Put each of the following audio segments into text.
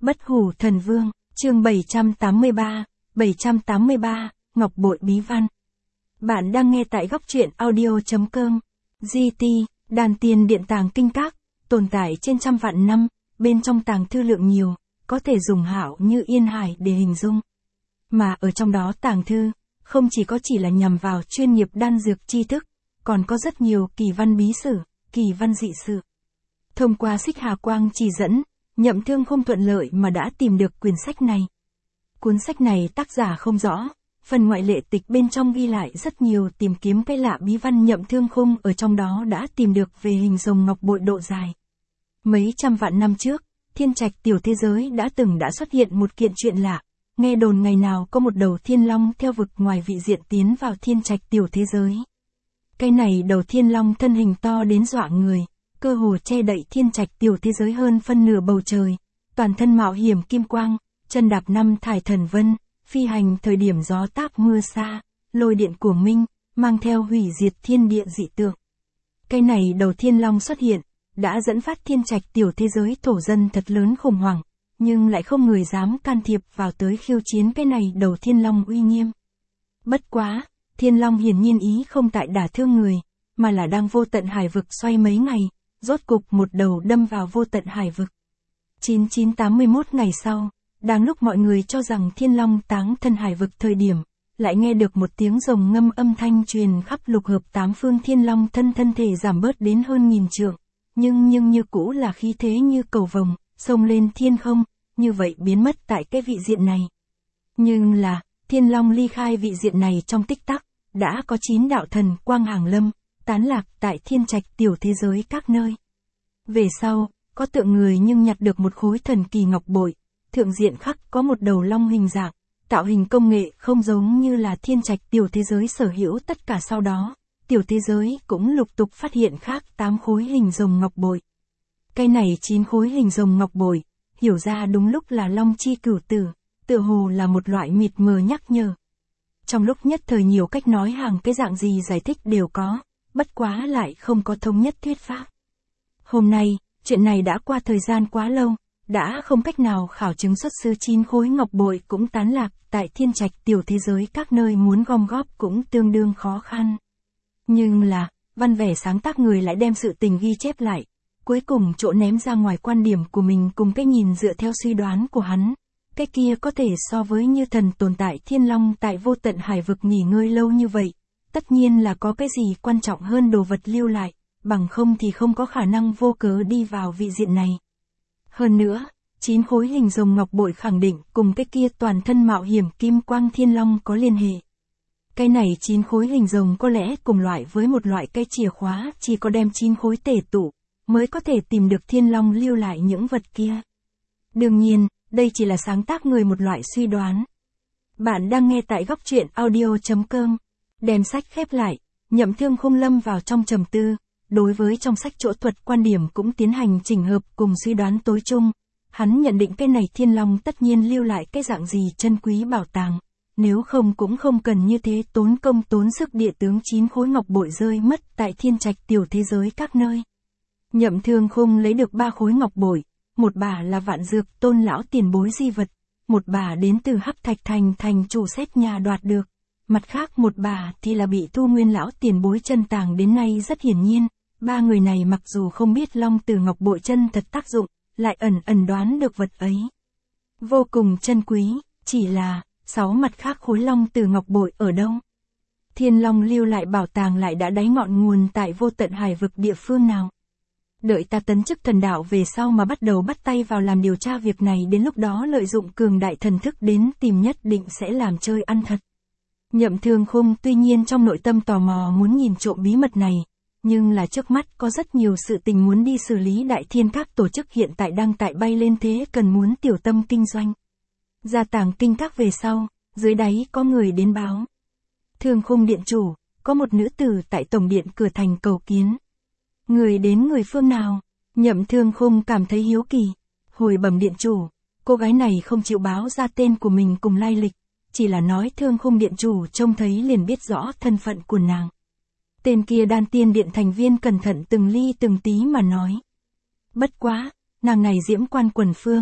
Bất hủ thần vương, chương 783, Ngọc bội bí văn. Bạn đang nghe tại góc truyện audio.com. GT, đàn tiền điện tàng kinh các, tồn tại trên trăm vạn năm, bên trong tàng thư lượng nhiều, có thể dùng hảo như yên hải để hình dung. Mà ở trong đó tàng thư, không chỉ là nhằm vào chuyên nghiệp đan dược tri thức, còn có rất nhiều kỳ văn bí sử, kỳ văn dị sự. Thông qua Xích Hà Quang chỉ dẫn, Nhậm Thương không thuận lợi mà đã tìm được quyển sách này. Cuốn sách này tác giả không rõ, phần ngoại lệ tịch bên trong ghi lại rất nhiều tìm kiếm cái lạ bí văn. Nhậm Thương Khung ở trong đó đã tìm được về hình rồng ngọc bội độ dài. Mấy trăm vạn năm trước, thiên trạch tiểu thế giới đã xuất hiện một kiện chuyện lạ, nghe đồn ngày nào có một đầu thiên long theo vực ngoài vị diện tiến vào thiên trạch tiểu thế giới. Cái này đầu thiên long thân hình to đến dọa người, cơ hồ che đậy thiên trạch tiểu thế giới hơn phân nửa bầu trời, toàn thân mạo hiểm kim quang, chân đạp năm thải thần vân, phi hành thời điểm gió táp mưa xa, lôi điện của minh, mang theo hủy diệt thiên địa dị tượng. Cái này đầu thiên long xuất hiện, đã dẫn phát thiên trạch tiểu thế giới thổ dân thật lớn khủng hoảng, nhưng lại không người dám can thiệp vào tới khiêu chiến cái này đầu thiên long uy nghiêm. Bất quá, thiên long hiển nhiên ý không tại đả thương người, mà là đang vô tận hải vực xoay mấy ngày, rốt cục một đầu đâm vào vô tận hải vực. 9981 ngày sau, đang lúc mọi người cho rằng thiên long táng thân hải vực thời điểm, lại nghe được một tiếng rồng ngâm âm thanh truyền khắp lục hợp tám phương. Thiên long thân thể giảm bớt đến hơn 1000 trượng, nhưng như cũ là khí thế như cầu vồng, xông lên thiên không, như vậy biến mất tại cái vị diện này. Nhưng là, thiên long ly khai vị diện này trong tích tắc, đã có 9 đạo thần quang hàng lâm, tán lạc tại thiên trạch tiểu thế giới các nơi. Về sau, có tượng người nhưng nhặt được một khối thần kỳ ngọc bội, thượng diện khắc có một đầu long hình dạng, tạo hình công nghệ không giống như là thiên trạch tiểu thế giới sở hữu. Tất cả sau đó, tiểu thế giới cũng lục tục phát hiện khác 8 khối hình rồng ngọc bội. Cái này 9 khối hình rồng ngọc bội, hiểu ra đúng lúc là long chi cửu tử, tựa hồ là một loại mịt mờ nhắc nhở. Trong lúc nhất thời nhiều cách nói hàng cái dạng gì giải thích đều có, bất quá lại không có thống nhất thuyết pháp. Hôm nay, chuyện này đã qua thời gian quá lâu, đã không cách nào khảo chứng xuất xứ. 9 khối ngọc bội cũng tán lạc tại thiên trạch tiểu thế giới các nơi, muốn gom góp cũng tương đương khó khăn. Nhưng là, văn vẻ sáng tác người lại đem sự tình ghi chép lại, cuối cùng chỗ ném ra ngoài quan điểm của mình cùng cái nhìn dựa theo suy đoán của hắn. Cái kia có thể so với như thần tồn tại thiên long tại vô tận hải vực nghỉ ngơi lâu như vậy, tất nhiên là có cái gì quan trọng hơn đồ vật lưu lại, bằng không thì không có khả năng vô cớ đi vào vị diện này. Hơn nữa, 9 khối hình rồng ngọc bội khẳng định cùng cái kia toàn thân mạo hiểm kim quang thiên long có liên hệ. Cái này 9 khối hình rồng có lẽ cùng loại với một loại cây chìa khóa, chỉ có đem 9 khối tề tụ, mới có thể tìm được thiên long lưu lại những vật kia. Đương nhiên, đây chỉ là sáng tác người một loại suy đoán. Bạn đang nghe tại góc truyện audio.com. Đem sách khép lại, Nhậm Thương Khung lâm vào trong trầm tư, đối với trong sách chỗ thuật quan điểm cũng tiến hành chỉnh hợp cùng suy đoán tối chung. Hắn nhận định cái này thiên long tất nhiên lưu lại cái dạng gì chân quý bảo tàng, nếu không cũng không cần như thế tốn công tốn sức địa tướng 9 khối ngọc bội rơi mất tại thiên trạch tiểu thế giới các nơi. Nhậm Thương Khung lấy được 3 khối ngọc bội, một bả là Vạn Dược Tôn lão tiền bối di vật, một bả đến từ Hắc Thạch thành chủ xét nhà đoạt được, mặt khác một bả thì là bị Thu Nguyên lão tiền bối chân tàng đến nay. Rất hiển nhiên, ba người này mặc dù không biết long tử ngọc bội chân thật tác dụng, lại ẩn đoán được vật ấy vô cùng chân quý, chỉ là 6 mặt khác khối long tử ngọc bội ở đâu? Thiên long lưu lại bảo tàng lại đã đáy ngọn nguồn tại vô tận hải vực địa phương nào? Đợi ta tấn chức thần đạo về sau mà bắt đầu bắt tay vào làm điều tra việc này, đến lúc đó lợi dụng cường đại thần thức đến tìm, nhất định sẽ làm chơi ăn thật. Nhậm Thương Khung tuy nhiên trong nội tâm tò mò muốn nhìn trộm bí mật này, nhưng là trước mắt có rất nhiều sự tình muốn đi xử lý. Đại thiên các tổ chức hiện tại đang tại bay lên thế, cần muốn tiểu tâm kinh doanh. Ra tàng kinh các về sau, dưới đáy có người đến báo. Thương Khung điện chủ, có một nữ tử tại tổng điện cửa thành cầu kiến. Người đến người phương nào? Nhậm Thương Khung cảm thấy hiếu kỳ. Hồi bẩm điện chủ, cô gái này không chịu báo ra tên của mình cùng lai lịch, chỉ là nói Thương Khung điện chủ trông thấy liền biết rõ thân phận của nàng. Tên kia đan tiên điện thành viên cẩn thận từng ly từng tí mà nói. Bất quá, nàng này diễm quan quần phương,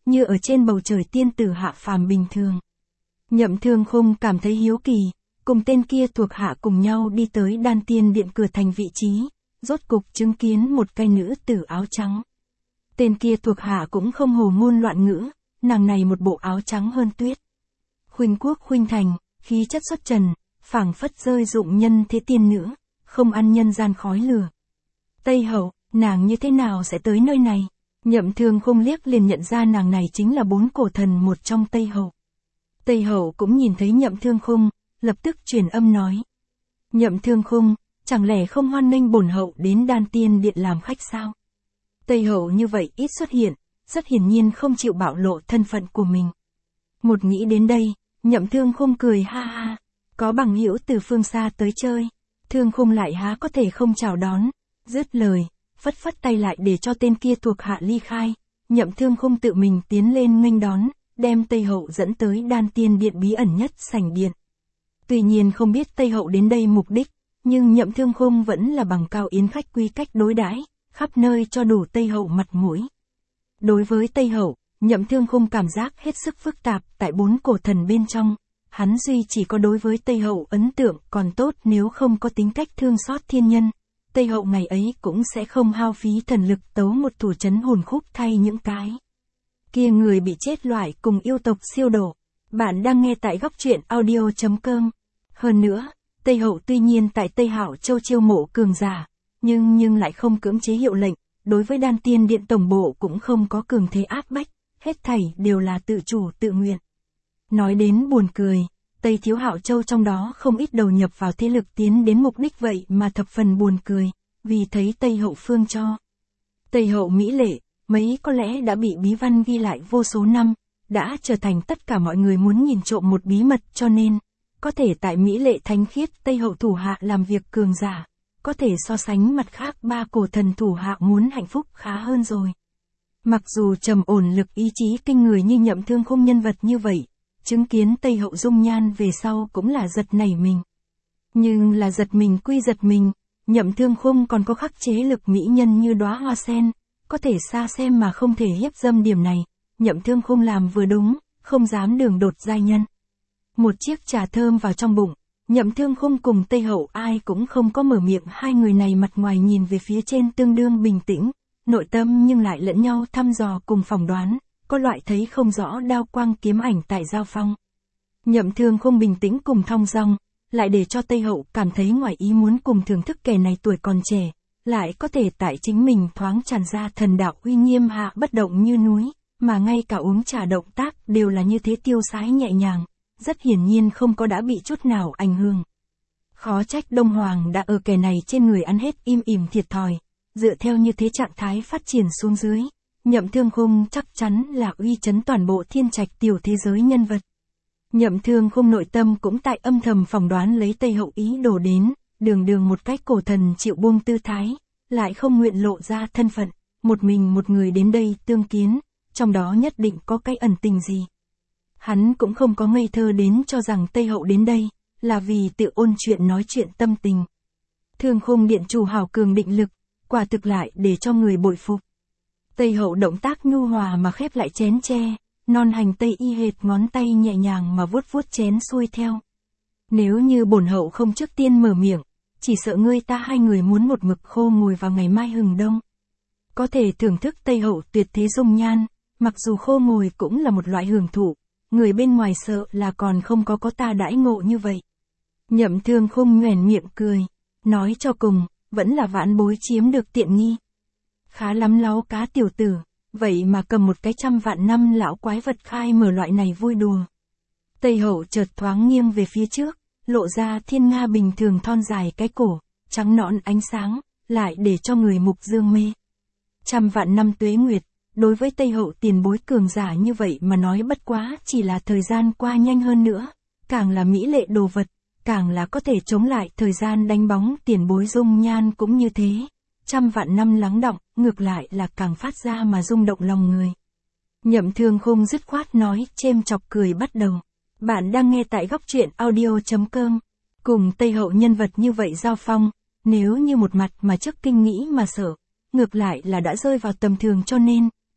như ở trên bầu trời tiên tử hạ phàm bình thường. Nhậm Thương Khung cảm thấy hiếu kỳ, cùng tên kia thuộc hạ cùng nhau đi tới Đan Tiên Điện cửa thành vị trí, rốt cục chứng kiến một cái nữ tử áo trắng. Tên kia thuộc hạ cũng không hồ ngôn loạn ngữ, nàng này một bộ áo trắng hơn tuyết. Khuynh quốc khuynh thành, khí chất xuất trần, phảng phất rơi dụng nhân thế tiên nữ, không ăn nhân gian khói lửa. Tây Hậu, nàng như thế nào sẽ tới nơi này? Nhậm Thương Khung liếc liền nhận ra nàng này chính là 4 cổ thần một trong Tây Hậu. Tây Hậu cũng nhìn thấy Nhậm Thương Khung, lập tức truyền âm nói. Nhậm Thương Khung, chẳng lẽ không hoan nghênh bổn hậu đến Đan Tiên Điện làm khách sao? Tây Hậu như vậy ít xuất hiện, rất hiển nhiên không chịu bạo lộ thân phận của mình. Một nghĩ đến đây, Nhậm Thương Khung cười ha ha, có bằng hữu từ phương xa tới chơi, Thương Khung lại há có thể không chào đón, dứt lời, phất phất tay lại để cho tên kia thuộc hạ ly khai, Nhậm Thương Khung tự mình tiến lên nghênh đón, đem Tây Hậu dẫn tới Đan Tiên Điện bí ẩn nhất sảnh điện. Tuy nhiên không biết Tây Hậu đến đây mục đích, nhưng Nhậm Thương Khung vẫn là bằng cao yến khách quy cách đối đãi, khắp nơi cho đủ Tây Hậu mặt mũi. Đối với Tây Hậu, Nhậm Thương Khung cảm giác hết sức phức tạp tại 4 cổ thần bên trong, hắn duy chỉ có đối với Tây Hậu ấn tượng còn tốt nếu không có tính cách thương xót thiên nhân. Tây Hậu ngày ấy cũng sẽ không hao phí thần lực tấu một thủ trấn hồn khúc thay những cái kia người bị chết loại cùng yêu tộc siêu độ. Bạn đang nghe tại góc truyện audio.com. Hơn nữa, Tây Hậu tuy nhiên tại Tây Hạo Châu chiêu mộ cường giả, nhưng lại không cưỡng chế hiệu lệnh, đối với Đan Tiên Điện tổng bộ cũng không có cường thế áp bách, hết thảy đều là tự chủ tự nguyện. Nói đến buồn cười, Tây Thiếu Hạo Châu trong đó không ít đầu nhập vào thế lực tiến đến mục đích vậy mà thập phần buồn cười, vì thấy Tây Hậu phương cho. Tây Hậu mỹ lệ, mấy có lẽ đã bị bí văn ghi lại vô số năm, đã trở thành tất cả mọi người muốn nhìn trộm một bí mật cho nên, có thể tại mỹ lệ thánh khiết Tây Hậu thủ hạ làm việc cường giả, có thể so sánh mặt khác 3 cổ thần thủ hạ muốn hạnh phúc khá hơn rồi. Mặc dù trầm ổn lực ý chí kinh người như Nhậm Thương Khung nhân vật như vậy, chứng kiến Tây Hậu dung nhan về sau cũng là giật nảy mình. Nhưng là giật mình quy giật mình, Nhậm Thương Khung còn có khắc chế lực mỹ nhân như đóa hoa sen, có thể xa xem mà không thể hiếp dâm điểm này, Nhậm Thương Khung làm vừa đúng, không dám đường đột giai nhân. Một chiếc trà thơm vào trong bụng, Nhậm Thương Khung cùng Tây Hậu ai cũng không có mở miệng, hai người này mặt ngoài nhìn về phía trên tương đương bình tĩnh, nội tâm nhưng lại lẫn nhau thăm dò cùng phỏng đoán, có loại thấy không rõ đao quang kiếm ảnh tại giao phong. Nhậm Thương Khung bình tĩnh cùng thong dong, lại để cho Tây Hậu cảm thấy ngoài ý muốn cùng thưởng thức kẻ này tuổi còn trẻ, lại có thể tại chính mình thoáng tràn ra thần đạo uy nghiêm hạ bất động như núi, mà ngay cả uống trà động tác đều là như thế tiêu sái nhẹ nhàng, rất hiển nhiên không có đã bị chút nào ảnh hưởng. Khó trách Đông Hoàng đã ở kẻ này trên người ăn hết im ỉm thiệt thòi, dựa theo như thế trạng thái phát triển xuống dưới, Nhậm Thương Khung chắc chắn là uy chấn toàn bộ thiên trạch tiểu thế giới nhân vật. Nhậm Thương Khung nội tâm cũng tại âm thầm phỏng đoán lấy Tây Hậu ý đồ đến, đường một cách cổ thần chịu buông tư thái, lại không nguyện lộ ra thân phận, một mình một người đến đây tương kiến, trong đó nhất định có cái ẩn tình gì. Hắn cũng không có ngây thơ đến cho rằng Tây Hậu đến đây, là vì tự ôn chuyện nói chuyện tâm tình. Thương Khung điện chủ hào cường định lực, quả thực lại để cho người bội phục. Tây Hậu động tác nhu hòa mà khép lại chén tre, non hành tây y hệt ngón tay nhẹ nhàng mà vuốt vuốt chén xuôi theo. Nếu như bổn hậu không trước tiên mở miệng, chỉ sợ ngươi ta hai người muốn một mực khô ngồi vào ngày mai hừng đông. Có thể thưởng thức Tây Hậu tuyệt thế dung nhan, mặc dù khô ngồi cũng là một loại hưởng thụ, người bên ngoài sợ là còn không có ta đãi ngộ như vậy. Nhậm Thương Khung nhoẻn miệng cười, nói cho cùng, vẫn là vãn bối chiếm được tiện nghi. Khá lắm láu cá tiểu tử, vậy mà cầm một cái 100 vạn năm lão quái vật khai mở loại này vui đùa. Tây Hậu chợt thoáng nghiêng về phía trước, lộ ra thiên nga bình thường thon dài cái cổ, trắng nõn ánh sáng, lại để cho người mục dương mê. 100 vạn năm tuế nguyệt, đối với Tây Hậu tiền bối cường giả như vậy mà nói bất quá chỉ là thời gian qua nhanh hơn nữa, càng là mỹ lệ đồ vật, càng là có thể chống lại thời gian đánh bóng tiền bối dung nhan cũng như thế. 100 vạn năm lắng đọng, ngược lại là càng phát ra mà rung động lòng người. Nhậm Thương Khung dứt khoát nói, chêm chọc cười bắt đầu. Bạn đang nghe tại góc truyện audio.com. Cùng Tây Hậu nhân vật như vậy giao phong, nếu như một mặt mà trước kinh nghĩ mà sợ, ngược lại là đã rơi vào tầm thường cho nên,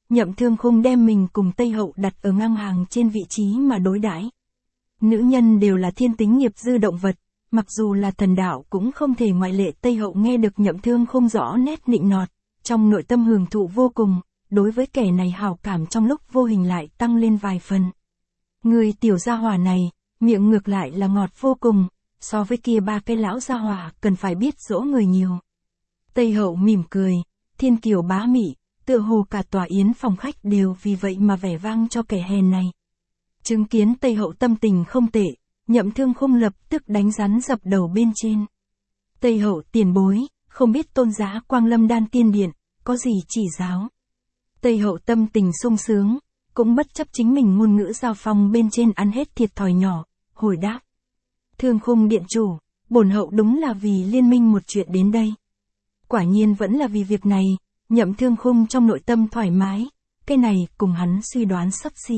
Nhậm Thương Khung đem mình cùng Tây Hậu đặt ở ngang hàng trên vị trí mà đối đãi. Nữ nhân đều là thiên tính nghiệp dư động vật, mặc dù là thần đạo cũng không thể ngoại lệ. Tây Hậu nghe được Nhậm Thương Khung rõ nét nịnh nọt, trong nội tâm hưởng thụ vô cùng, đối với kẻ này hảo cảm trong lúc vô hình lại tăng lên vài phần. Người tiểu gia hỏa này, miệng ngược lại là ngọt vô cùng, so với kia ba cái lão gia hỏa cần phải biết dỗ người nhiều. Tây Hậu mỉm cười, thiên kiều bá mị, tựa hồ cả tòa yến phòng khách đều vì vậy mà vẻ vang cho kẻ hèn này. Chứng kiến Tây Hậu tâm tình không tệ, Nhậm Thương Khung lập tức đánh rắn dập đầu bên trên. Tây Hậu tiền bối, không biết tôn giá Quang Lâm Đan Tiên Điện, có gì chỉ giáo. Tây Hậu tâm tình sung sướng, cũng bất chấp chính mình ngôn ngữ giao phong bên trên ăn hết thiệt thòi nhỏ, hồi đáp. Thương Khung điện chủ, bổn hậu đúng là vì liên minh một chuyện đến đây. Quả nhiên vẫn là vì việc này, Nhậm Thương Khung trong nội tâm thoải mái, cái này cùng hắn suy đoán xấp xỉ.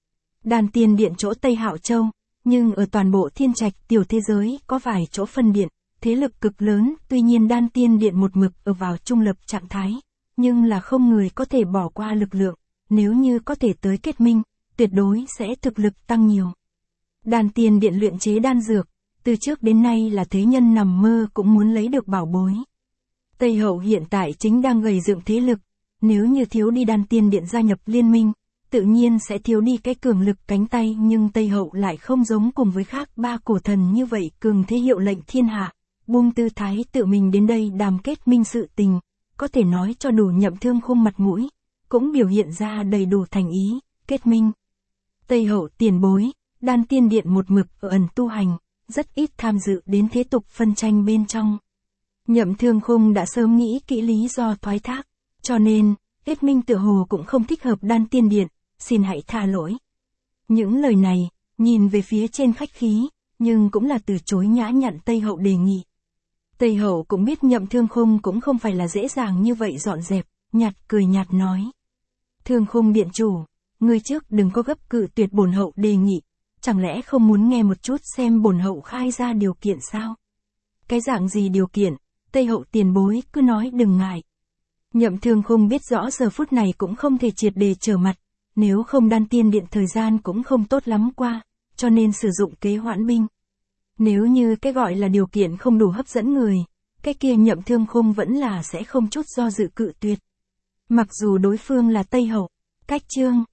Đan Tiên Điện chỗ Tây Hạo Châu, nhưng ở toàn bộ thiên trạch tiểu thế giới có vài chỗ phân điện, thế lực cực lớn, tuy nhiên Đan Tiên Điện một mực ở vào trung lập trạng thái, nhưng là không người có thể bỏ qua lực lượng, nếu như có thể tới kết minh, tuyệt đối sẽ thực lực tăng nhiều. Đan Tiên Điện luyện chế đan dược, từ trước đến nay là thế nhân nằm mơ cũng muốn lấy được bảo bối. Tây Hậu hiện tại chính đang gầy dựng thế lực, nếu như thiếu đi Đan Tiên Điện gia nhập liên minh, tự nhiên sẽ thiếu đi cái cường lực cánh tay, nhưng Tây Hậu lại không giống cùng với khác ba cổ thần như vậy cường thế hiệu lệnh thiên hạ, buông tư thái tự mình đến đây đàm kết minh sự tình, có thể nói cho đủ Nhậm Thương Khung mặt mũi, cũng biểu hiện ra đầy đủ thành ý, kết minh. Tây Hậu tiền bối, Đan Tiên Điện một mực ở ẩn tu hành, rất ít tham dự đến thế tục phân tranh bên trong. Nhậm Thương Khung đã sớm nghĩ kỹ lý do thoái thác, cho nên, kết minh tựa hồ cũng không thích hợp Đan Tiên Điện, xin hãy tha lỗi. Những lời này, nhìn về phía trên khách khí, nhưng cũng là từ chối nhã nhặn Tây Hậu đề nghị. Tây Hậu cũng biết Nhậm Thương Khung cũng không phải là dễ dàng như vậy dọn dẹp, nhạt cười nhạt nói. Thương Khung điện chủ, người trước đừng có gấp cự tuyệt bổn hậu đề nghị, chẳng lẽ không muốn nghe một chút xem bổn hậu khai ra điều kiện sao? Cái dạng gì điều kiện, Tây Hậu tiền bối cứ nói đừng ngại. Nhậm Thương Khung biết rõ giờ phút này cũng không thể triệt để trở mặt, nếu không Đan Tiên Điện thời gian cũng không tốt lắm qua, cho nên sử dụng kế hoãn binh. Nếu như cái gọi là điều kiện không đủ hấp dẫn người, cái kia Nhậm Thương Khung vẫn là sẽ không chút do dự cự tuyệt. Mặc dù đối phương là Tây Hậu, cách chương.